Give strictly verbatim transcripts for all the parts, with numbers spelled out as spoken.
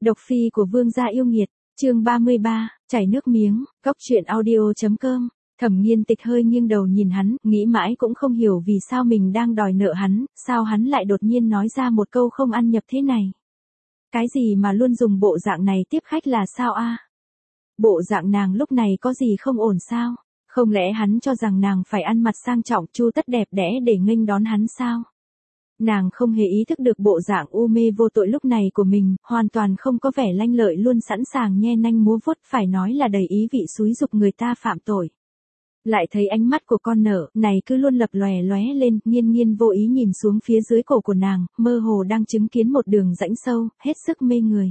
Độc phi của vương gia yêu nghiệt, chương ba mươi ba, chảy nước miếng, góc truyện audio.com. Thẩm Nghiên Tịch hơi nghiêng đầu nhìn hắn, nghĩ mãi cũng không hiểu vì sao mình đang đòi nợ hắn, sao hắn lại đột nhiên nói ra một câu không ăn nhập thế này. Cái gì mà luôn dùng bộ dạng này tiếp khách là sao a? Bộ dạng nàng lúc này có gì không ổn sao? Không lẽ hắn cho rằng nàng phải ăn mặc sang trọng chu tất đẹp đẽ để nghênh đón hắn sao? Nàng không hề ý thức được bộ dạng u mê vô tội lúc này của mình, hoàn toàn không có vẻ lanh lợi luôn sẵn sàng nhe nanh múa vuốt, phải nói là đầy ý vị xúi giục người ta phạm tội. Lại thấy ánh mắt của con nợ này cứ luôn lập lòe lóe lên, Nghiên Nghiên vô ý nhìn xuống phía dưới cổ của nàng, mơ hồ đang chứng kiến một đường rãnh sâu, hết sức mê người.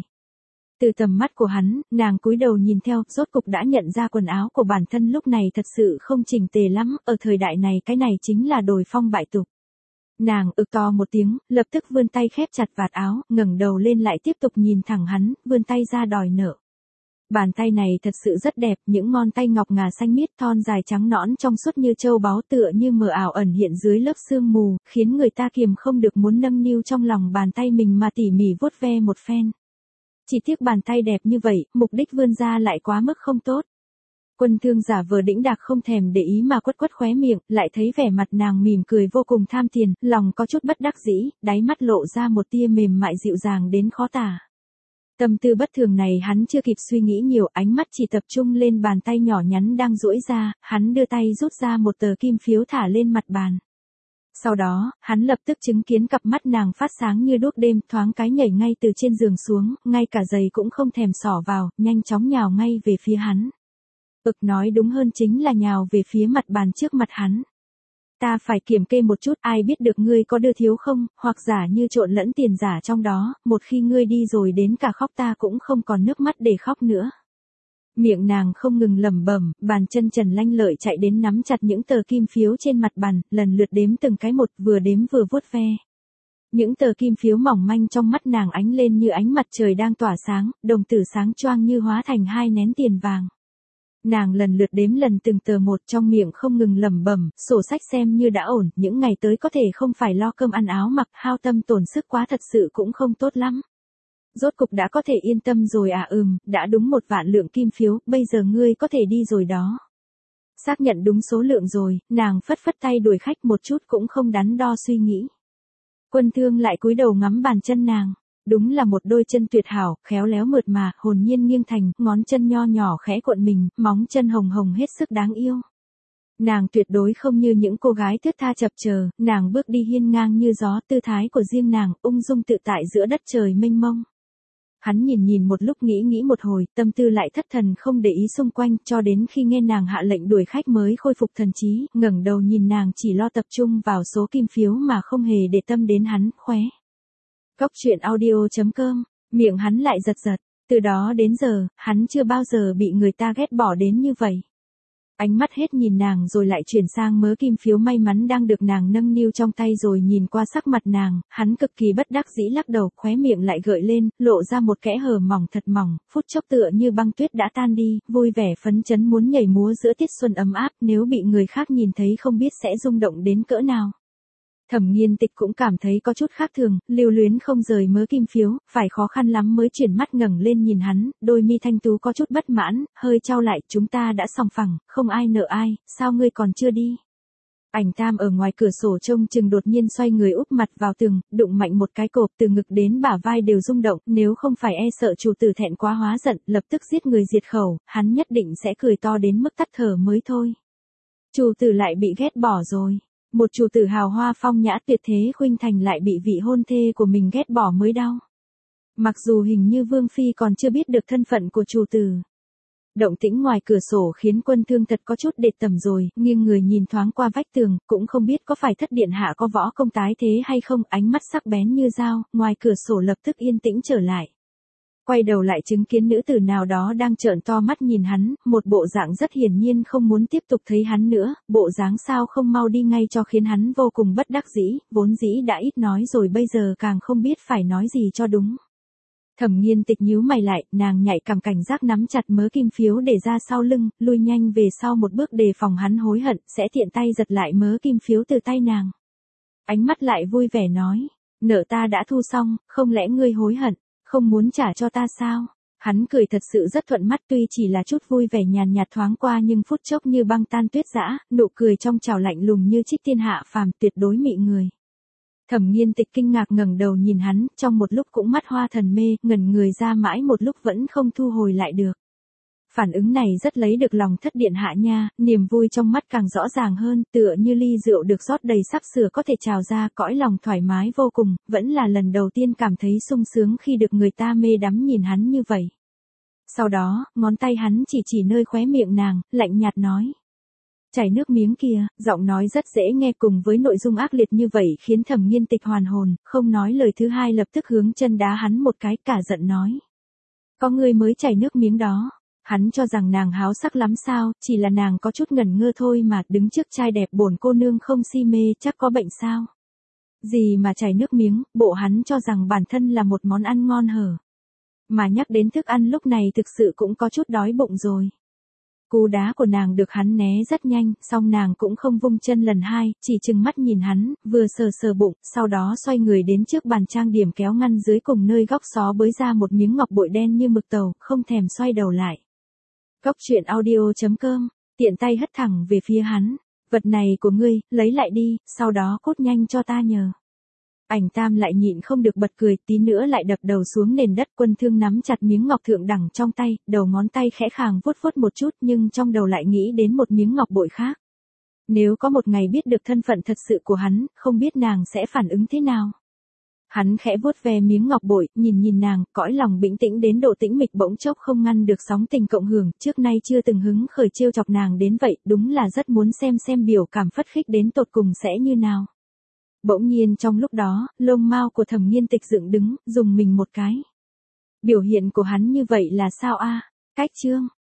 Từ tầm mắt của hắn, nàng cúi đầu nhìn theo, rốt cục đã nhận ra quần áo của bản thân lúc này thật sự không chỉnh tề lắm, ở thời đại này cái này chính là đồi phong bại tục. Nàng ực to một tiếng, lập tức vươn tay khép chặt vạt áo, ngẩng đầu lên lại tiếp tục nhìn thẳng hắn, vươn tay ra đòi nợ. Bàn tay này thật sự rất đẹp, những ngón tay ngọc ngà xanh miết thon dài trắng nõn trong suốt như châu báu tựa như mờ ảo ẩn hiện dưới lớp sương mù, khiến người ta kiềm không được muốn nâng niu trong lòng bàn tay mình mà tỉ mỉ vuốt ve một phen. Chỉ tiếc bàn tay đẹp như vậy, mục đích vươn ra lại quá mức không tốt. Quân Thương giả vờ đĩnh đạc không thèm để ý mà quất quất khóe miệng, lại thấy vẻ mặt nàng mỉm cười vô cùng tham tiền, lòng có chút bất đắc dĩ, đáy mắt lộ ra một tia mềm mại dịu dàng đến khó tả. Tâm tư bất thường này hắn chưa kịp suy nghĩ nhiều, ánh mắt chỉ tập trung lên bàn tay nhỏ nhắn đang duỗi ra, hắn đưa tay rút ra một tờ kim phiếu thả lên mặt bàn. Sau đó, hắn lập tức chứng kiến cặp mắt nàng phát sáng như đuốc đêm, thoáng cái nhảy ngay từ trên giường xuống, ngay cả giày cũng không thèm xỏ vào, nhanh chóng nhào ngay về phía hắn. Ực nói đúng hơn chính là nhào về phía mặt bàn trước mặt hắn. Ta phải kiểm kê một chút, ai biết được ngươi có đưa thiếu không, hoặc giả như trộn lẫn tiền giả trong đó, một khi ngươi đi rồi đến cả khóc ta cũng không còn nước mắt để khóc nữa. Miệng nàng không ngừng lẩm bẩm, bàn chân trần lanh lợi chạy đến nắm chặt những tờ kim phiếu trên mặt bàn, lần lượt đếm từng cái một, vừa đếm vừa vuốt ve. Những tờ kim phiếu mỏng manh trong mắt nàng ánh lên như ánh mặt trời đang tỏa sáng, đồng tử sáng choang như hóa thành hai nén tiền vàng. Nàng lần lượt đếm lần từng tờ một, trong miệng không ngừng lẩm bẩm, sổ sách xem như đã ổn, những ngày tới có thể không phải lo cơm ăn áo mặc, hao tâm tổn sức quá thật sự cũng không tốt lắm. Rốt cục đã có thể yên tâm rồi à, ừm, đã đúng một vạn lượng kim phiếu, bây giờ ngươi có thể đi rồi đó. Xác nhận đúng số lượng rồi, nàng phất phất tay đuổi khách một chút cũng không đắn đo suy nghĩ. Quân Thương lại cúi đầu ngắm bàn chân nàng. Đúng là một đôi chân tuyệt hảo, khéo léo mượt mà, hồn nhiên nghiêng thành, ngón chân nho nhỏ khẽ cuộn mình, móng chân hồng hồng hết sức đáng yêu. Nàng tuyệt đối không như những cô gái thướt tha chập chờn, nàng bước đi hiên ngang như gió, tư thái của riêng nàng, ung dung tự tại giữa đất trời mênh mông. Hắn nhìn nhìn một lúc nghĩ nghĩ một hồi, tâm tư lại thất thần không để ý xung quanh, cho đến khi nghe nàng hạ lệnh đuổi khách mới khôi phục thần trí, ngẩng đầu nhìn nàng chỉ lo tập trung vào số kim phiếu mà không hề để tâm đến hắn, khóe. Góc truyện audio.com, miệng hắn lại giật giật, từ đó đến giờ, hắn chưa bao giờ bị người ta ghét bỏ đến như vậy. Ánh mắt hết nhìn nàng rồi lại chuyển sang mớ kim phiếu may mắn đang được nàng nâng niu trong tay rồi nhìn qua sắc mặt nàng, hắn cực kỳ bất đắc dĩ lắc đầu, khóe miệng lại gợi lên, lộ ra một kẽ hở mỏng thật mỏng, phút chốc tựa như băng tuyết đã tan đi, vui vẻ phấn chấn muốn nhảy múa giữa tiết xuân ấm áp, nếu bị người khác nhìn thấy không biết sẽ rung động đến cỡ nào. Thẩm Nghiên Tịch cũng cảm thấy có chút khác thường, lưu luyến không rời mớ kim phiếu, phải khó khăn lắm mới chuyển mắt ngẩng lên nhìn hắn, đôi mi thanh tú có chút bất mãn, hơi chau lại, chúng ta đã sòng phẳng, không ai nợ ai, sao ngươi còn chưa đi? Ảnh Tam ở ngoài cửa sổ trông chừng đột nhiên xoay người úp mặt vào tường, đụng mạnh một cái cộp từ ngực đến bả vai đều rung động, nếu không phải e sợ chủ tử thẹn quá hóa giận, lập tức giết người diệt khẩu, hắn nhất định sẽ cười to đến mức tắt thở mới thôi. Chủ tử lại bị ghét bỏ rồi. Một chủ tử hào hoa phong nhã tuyệt thế khuynh thành lại bị vị hôn thê của mình ghét bỏ mới đau. Mặc dù hình như Vương Phi còn chưa biết được thân phận của chủ tử. Động tĩnh ngoài cửa sổ khiến Quân Thương thật có chút đệt tầm rồi, nghiêng người nhìn thoáng qua vách tường, cũng không biết có phải thất điện hạ có võ công tái thế hay không, ánh mắt sắc bén như dao, ngoài cửa sổ lập tức yên tĩnh trở lại. Quay đầu lại chứng kiến nữ tử nào đó đang trợn to mắt nhìn hắn, một bộ dạng rất hiển nhiên không muốn tiếp tục thấy hắn nữa, bộ dáng sao không mau đi ngay cho khiến hắn vô cùng bất đắc dĩ, vốn dĩ đã ít nói rồi bây giờ càng không biết phải nói gì cho đúng. Thẩm Nghiên Tịch nhíu mày lại, nàng nhạy cảm cảnh giác nắm chặt mớ kim phiếu để ra sau lưng, lui nhanh về sau một bước đề phòng hắn hối hận, sẽ tiện tay giật lại mớ kim phiếu từ tay nàng. Ánh mắt lại vui vẻ nói, nợ ta đã thu xong, không lẽ ngươi hối hận? Không muốn trả cho ta sao? Hắn cười thật sự rất thuận mắt, tuy chỉ là chút vui vẻ nhàn nhạt thoáng qua nhưng phút chốc như băng tan tuyết dã, nụ cười trong trào lạnh lùng như trích tiên hạ phàm, tuyệt đối mị người. Thẩm Nghiên Tịch kinh ngạc ngẩng đầu nhìn hắn, trong một lúc cũng mắt hoa thần mê, ngẩn người ra mãi một lúc vẫn không thu hồi lại được. Phản ứng này rất lấy được lòng thất điện hạ nha, niềm vui trong mắt càng rõ ràng hơn, tựa như ly rượu được rót đầy sắp sửa có thể trào ra, cõi lòng thoải mái vô cùng, vẫn là lần đầu tiên cảm thấy sung sướng khi được người ta mê đắm nhìn hắn như vậy. Sau đó, ngón tay hắn chỉ chỉ nơi khóe miệng nàng, lạnh nhạt nói. Chảy nước miếng kia, giọng nói rất dễ nghe cùng với nội dung ác liệt như vậy khiến Thẩm Nghiên Tịch hoàn hồn, không nói lời thứ hai lập tức hướng chân đá hắn một cái, cả giận nói. Có người mới chảy nước miếng đó. Hắn cho rằng nàng háo sắc lắm sao, chỉ là nàng có chút ngẩn ngơ thôi mà, đứng trước trai đẹp bổn cô nương không si mê, chắc có bệnh sao. Gì mà chảy nước miếng, bộ hắn cho rằng bản thân là một món ăn ngon hở. Mà nhắc đến thức ăn lúc này thực sự cũng có chút đói bụng rồi. Cú đá của nàng được hắn né rất nhanh, song nàng cũng không vung chân lần hai, chỉ trừng mắt nhìn hắn, vừa sờ sờ bụng, sau đó xoay người đến trước bàn trang điểm kéo ngăn dưới cùng nơi góc xó bới ra một miếng ngọc bội đen như mực tàu, không thèm xoay đầu lại. Góc truyện audio chấm com, tiện tay hất thẳng về phía hắn. Vật này của ngươi, lấy lại đi, sau đó cút nhanh cho ta nhờ. Ảnh Tam lại nhịn không được bật cười, tí nữa lại đập đầu xuống nền đất. Quân Thương nắm chặt miếng ngọc thượng đẳng trong tay, đầu ngón tay khẽ khàng vuốt vuốt một chút nhưng trong đầu lại nghĩ đến một miếng ngọc bội khác. Nếu có một ngày biết được thân phận thật sự của hắn, không biết nàng sẽ phản ứng thế nào. Hắn khẽ vuốt ve miếng ngọc bội, nhìn nhìn nàng, cõi lòng bình tĩnh đến độ tĩnh mịch bỗng chốc không ngăn được sóng tình cộng hưởng, trước nay chưa từng hứng khởi trêu chọc nàng đến vậy, đúng là rất muốn xem xem biểu cảm phất khích đến tột cùng sẽ như nào. Bỗng nhiên trong lúc đó, lông mao của Thẩm Nghiên Tịch dựng đứng, dùng mình một cái. Biểu hiện của hắn như vậy là sao a? Cách chương